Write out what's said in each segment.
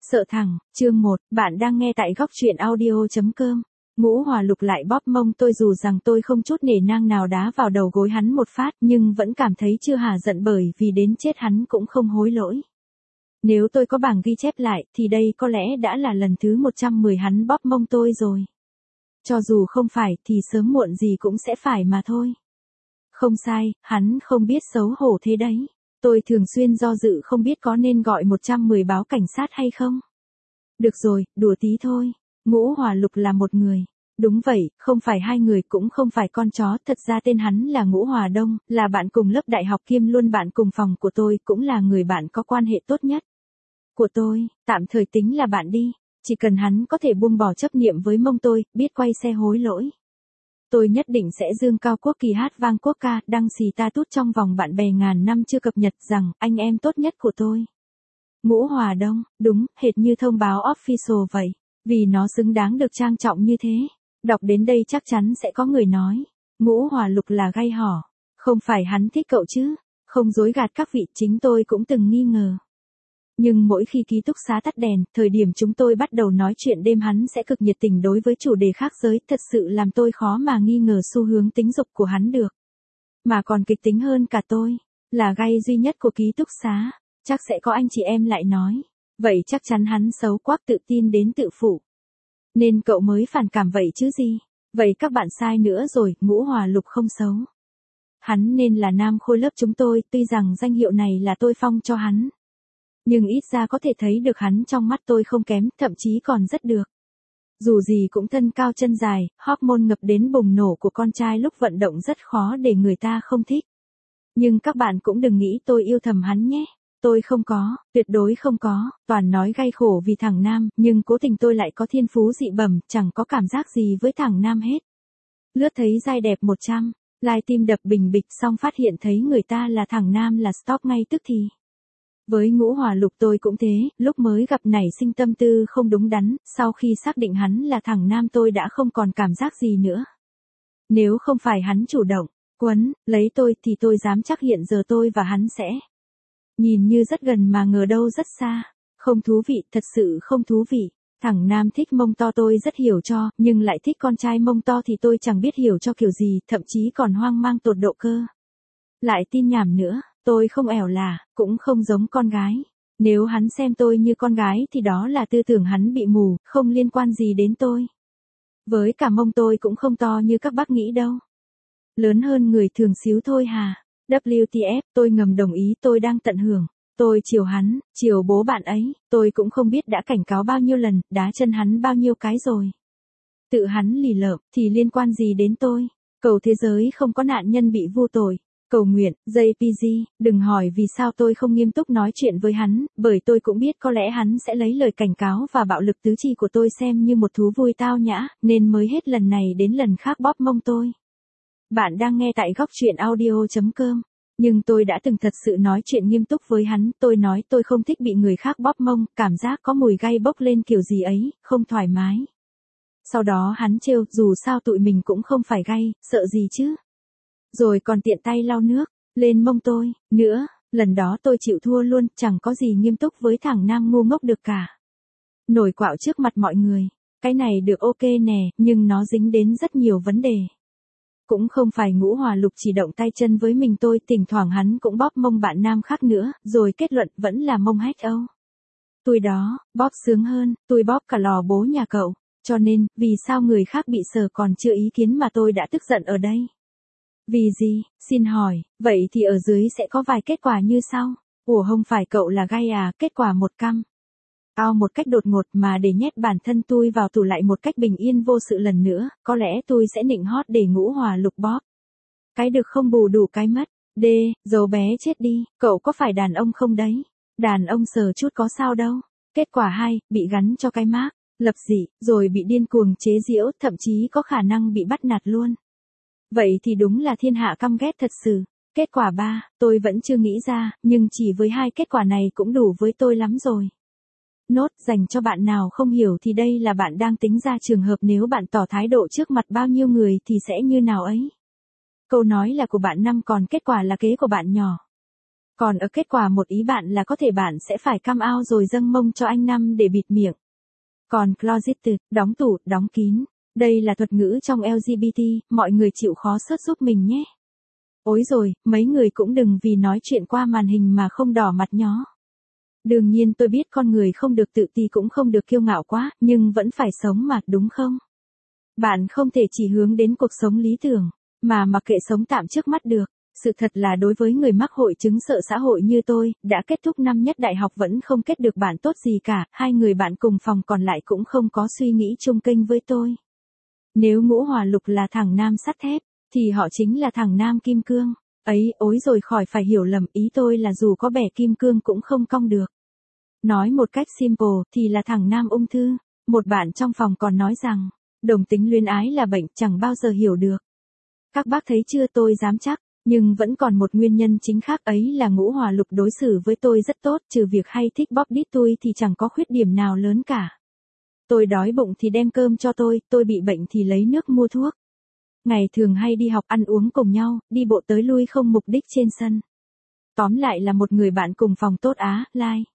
Sợ thẳng, chương 1, bạn đang nghe tại góc truyện audio.com. Ngũ Hòa Lục lại bóp mông tôi dù rằng tôi không chút nể nang nào đá vào đầu gối hắn một phát nhưng vẫn cảm thấy chưa hả giận bởi vì đến chết hắn cũng không hối lỗi. Nếu tôi có bảng ghi chép lại thì đây có lẽ đã là lần thứ 110 hắn bóp mông tôi rồi. Cho dù không phải thì sớm muộn gì cũng sẽ phải mà thôi. Không sai, hắn không biết xấu hổ thế đấy. Tôi thường xuyên do dự không biết có nên gọi 110 báo cảnh sát hay không. Được rồi, đùa tí thôi. Ngũ Hòa Lục là một người. Đúng vậy, không phải hai người cũng không phải con chó. Thật ra tên hắn là Ngũ Hòa Đông, là bạn cùng lớp đại học kiêm luôn bạn cùng phòng của tôi, cũng là người bạn có quan hệ tốt nhất của tôi, tạm thời tính là bạn đi. Chỉ cần hắn có thể buông bỏ chấp niệm với mông tôi, biết quay xe hối lỗi, tôi nhất định sẽ dương cao quốc kỳ hát vang quốc ca, đăng xì ta tút trong vòng bạn bè ngàn năm chưa cập nhật rằng, anh em tốt nhất của tôi. Ngũ Hòa Đông, đúng, hệt như thông báo official vậy. Vì nó xứng đáng được trang trọng như thế. Đọc đến đây chắc chắn sẽ có người nói. Ngũ Hòa Lục là gay hỏ. Không phải hắn thích cậu chứ. Không dối gạt các vị, chính tôi cũng từng nghi ngờ. Nhưng mỗi khi ký túc xá tắt đèn, thời điểm chúng tôi bắt đầu nói chuyện đêm hắn sẽ cực nhiệt tình đối với chủ đề khác giới, thật sự làm tôi khó mà nghi ngờ xu hướng tính dục của hắn được. Mà còn kịch tính hơn cả tôi, là gay duy nhất của ký túc xá. Chắc sẽ có anh chị em lại nói. Vậy chắc chắn hắn xấu quắc tự tin đến tự phụ. Nên cậu mới phản cảm vậy chứ gì. Vậy các bạn sai nữa rồi, Ngũ Hòa Lục không xấu. Hắn nên là nam khôi lớp chúng tôi, tuy rằng danh hiệu này là tôi phong cho hắn. Nhưng ít ra có thể thấy được hắn trong mắt tôi không kém, thậm chí còn rất được. Dù gì cũng thân cao chân dài, hormone ngập đến bùng nổ của con trai lúc vận động rất khó để người ta không thích. Nhưng các bạn cũng đừng nghĩ tôi yêu thầm hắn nhé. Tôi không có, tuyệt đối không có, toàn nói gay khổ vì thằng nam, nhưng cố tình tôi lại có thiên phú dị bẩm, chẳng có cảm giác gì với thằng nam hết. Lướt thấy giai đẹp 100, lai tim đập bình bịch xong phát hiện thấy người ta là thằng nam là stop ngay tức thì. Với Ngũ Hòa Lục tôi cũng thế, lúc mới gặp nảy sinh tâm tư không đúng đắn, sau khi xác định hắn là thằng nam tôi đã không còn cảm giác gì nữa. Nếu không phải hắn chủ động, quấn, lấy tôi thì tôi dám chắc hiện giờ tôi và hắn sẽ nhìn như rất gần mà ngờ đâu rất xa. Không thú vị, thật sự không thú vị. Thằng nam thích mông to tôi rất hiểu cho, nhưng lại thích con trai mông to thì tôi chẳng biết hiểu cho kiểu gì, thậm chí còn hoang mang tột độ cơ. Lại tin nhảm nữa, tôi không ẻo là, cũng không giống con gái. Nếu hắn xem tôi như con gái thì đó là tư tưởng hắn bị mù, không liên quan gì đến tôi. Với cả mông tôi cũng không to như các bác nghĩ đâu. Lớn hơn người thường xíu thôi hà. WTF, tôi ngầm đồng ý, tôi đang tận hưởng. Tôi chiều hắn, chiều bố bạn ấy, tôi cũng không biết đã cảnh cáo bao nhiêu lần, đá chân hắn bao nhiêu cái rồi. Tự hắn lì lợm, thì liên quan gì đến tôi? Cầu thế giới không có nạn nhân bị vô tội. Cầu nguyện, JPG, đừng hỏi vì sao tôi không nghiêm túc nói chuyện với hắn, bởi tôi cũng biết có lẽ hắn sẽ lấy lời cảnh cáo và bạo lực tứ chi của tôi xem như một thú vui tao nhã, nên mới hết lần này đến lần khác bóp mông tôi. Bạn đang nghe tại góc truyện audio.com. Nhưng tôi đã từng thật sự nói chuyện nghiêm túc với hắn, tôi nói tôi không thích bị người khác bóp mông, cảm giác có mùi gay bốc lên kiểu gì ấy, không thoải mái. Sau đó hắn trêu, dù sao tụi mình cũng không phải gay, sợ gì chứ. Rồi còn tiện tay lau nước lên mông tôi, nữa, lần đó tôi chịu thua luôn, chẳng có gì nghiêm túc với thằng nam ngu ngốc được cả. Nổi quạo trước mặt mọi người, cái này được ok nè, nhưng nó dính đến rất nhiều vấn đề. Cũng không phải Ngũ Hòa Lục chỉ động tay chân với mình tôi, thỉnh thoảng hắn cũng bóp mông bạn nam khác nữa, rồi kết luận vẫn là mông hách Âu. Tôi đó, bóp sướng hơn, tôi bóp cả lò bố nhà cậu, cho nên, vì sao người khác bị sờ còn chưa ý kiến mà tôi đã tức giận ở đây? Vì gì, xin hỏi, vậy thì ở dưới sẽ có vài kết quả như sau. Ủa không phải cậu là gay à, kết quả một căm. Ao một cách đột ngột mà để nhét bản thân tôi vào tủ lại một cách bình yên vô sự lần nữa, có lẽ tôi sẽ nịnh hót để Ngũ Hòa Lục bóp. Cái được không bù đủ cái mất. D, dấu bé chết đi, cậu có phải đàn ông không đấy? Đàn ông sờ chút có sao đâu. Kết quả 2, bị gắn cho cái mác, lập dị, rồi bị điên cuồng chế giễu, thậm chí có khả năng bị bắt nạt luôn. Vậy thì đúng là thiên hạ căm ghét thật sự. Kết quả 3, tôi vẫn chưa nghĩ ra, nhưng chỉ với 2 kết quả này cũng đủ với tôi lắm rồi. Nốt dành cho bạn nào không hiểu thì đây là bạn đang tính ra trường hợp nếu bạn tỏ thái độ trước mặt bao nhiêu người thì sẽ như nào ấy. Câu nói là của bạn 5 còn kết quả là kế của bạn nhỏ. Còn ở kết quả một ý bạn là có thể bạn sẽ phải come out rồi dâng mông cho anh Năm để bịt miệng. Còn closeted, đóng tủ, đóng kín. Đây là thuật ngữ trong LGBT, mọi người chịu khó search giúp mình nhé. Ối rồi, mấy người cũng đừng vì nói chuyện qua màn hình mà không đỏ mặt nhó. Đương nhiên tôi biết con người không được tự ti cũng không được kiêu ngạo quá, nhưng vẫn phải sống mà, đúng không? Bạn không thể chỉ hướng đến cuộc sống lý tưởng, mà mặc kệ sống tạm trước mắt được. Sự thật là đối với người mắc hội chứng sợ xã hội như tôi, đã kết thúc năm nhất đại học vẫn không kết được bạn tốt gì cả, hai người bạn cùng phòng còn lại cũng không có suy nghĩ chung kênh với tôi. Nếu Ngũ Hòa Lục là thằng nam sắt thép, thì họ chính là thằng nam kim cương. Ấy, ối rồi khỏi phải hiểu lầm, ý tôi là dù có bẻ kim cương cũng không cong được. Nói một cách simple thì là thằng nam ung thư. Một bạn trong phòng còn nói rằng, đồng tính luyến ái là bệnh chẳng bao giờ hiểu được. Các bác thấy chưa, tôi dám chắc. Nhưng vẫn còn một nguyên nhân chính khác, ấy là Ngũ Hòa Lục đối xử với tôi rất tốt, trừ việc hay thích bóp đít tôi thì chẳng có khuyết điểm nào lớn cả. Tôi đói bụng thì đem cơm cho tôi bị bệnh thì lấy nước mua thuốc. Ngày thường hay đi học ăn uống cùng nhau, đi bộ tới lui không mục đích trên sân. Tóm lại là một người bạn cùng phòng tốt á, like.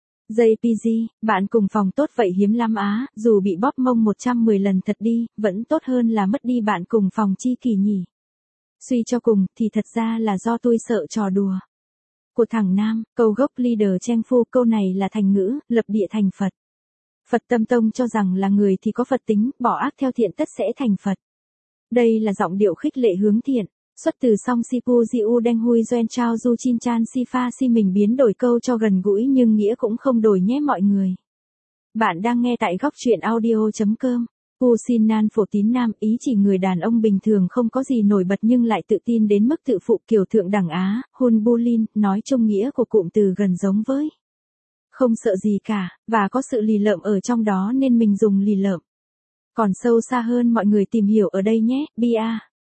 JPG, bạn cùng phòng tốt vậy hiếm lắm á, dù bị bóp mông 110 lần thật đi, vẫn tốt hơn là mất đi bạn cùng phòng chi kỷ nhỉ. Suy cho cùng, thì thật ra là do tôi sợ trò đùa của thằng Nam, câu gốc leader Cheng Phu, câu này là thành ngữ, lập địa thành Phật. Phật Tâm Tông cho rằng là người thì có Phật tính, bỏ ác theo thiện tất sẽ thành Phật. Đây là giọng điệu khích lệ hướng thiện, xuất từ song Sipu Diu Đen Hui Doen Chao Du Chin Chan Si Pha Si, mình biến đổi câu cho gần gũi nhưng nghĩa cũng không đổi nhé mọi người. Bạn đang nghe tại góc truyện audio.com. Pu Sin Nan Phổ Tín Nam, ý chỉ người đàn ông bình thường không có gì nổi bật nhưng lại tự tin đến mức tự phụ, kiểu thượng đẳng Á. Hun Bulin, nói chung nghĩa của cụm từ gần giống với không sợ gì cả, và có sự lì lợm ở trong đó nên mình dùng lì lợm. Còn sâu xa hơn mọi người tìm hiểu ở đây nhé, Bia.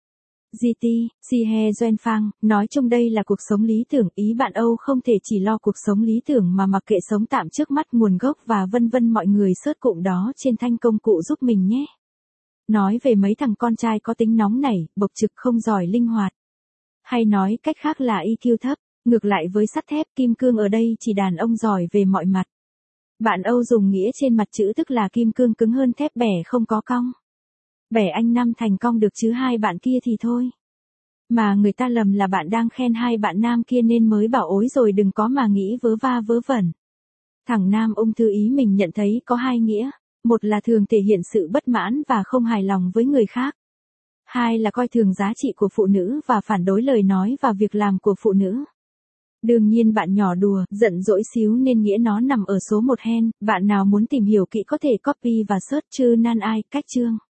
GT, Sihe Doen Phang, nói chung đây là cuộc sống lý tưởng, ý bạn Âu không thể chỉ lo cuộc sống lý tưởng mà mặc kệ sống tạm trước mắt, nguồn gốc và vân vân, mọi người search cụm đó trên thanh công cụ giúp mình nhé. Nói về mấy thằng con trai có tính nóng nảy, bộc trực không giỏi linh hoạt. Hay nói cách khác là EQ thấp, ngược lại với sắt thép, kim cương ở đây chỉ đàn ông giỏi về mọi mặt. Bạn Âu dùng nghĩa trên mặt chữ tức là kim cương cứng hơn thép, bẻ không có cong. Bẻ anh Năm thành cong được chứ hai bạn kia thì thôi. Mà người ta lầm là bạn đang khen hai bạn nam kia nên mới bảo ối rồi đừng có mà nghĩ vớ va vớ vẩn. Thằng Nam ung thư ý mình nhận thấy có hai nghĩa. Một là thường thể hiện sự bất mãn và không hài lòng với người khác. Hai là coi thường giá trị của phụ nữ và phản đối lời nói và việc làm của phụ nữ. Đương nhiên bạn nhỏ đùa, giận dỗi xíu nên nghĩa nó nằm ở số 1 hen, bạn nào muốn tìm hiểu kỹ có thể copy và search chữ nan ai, cách chương.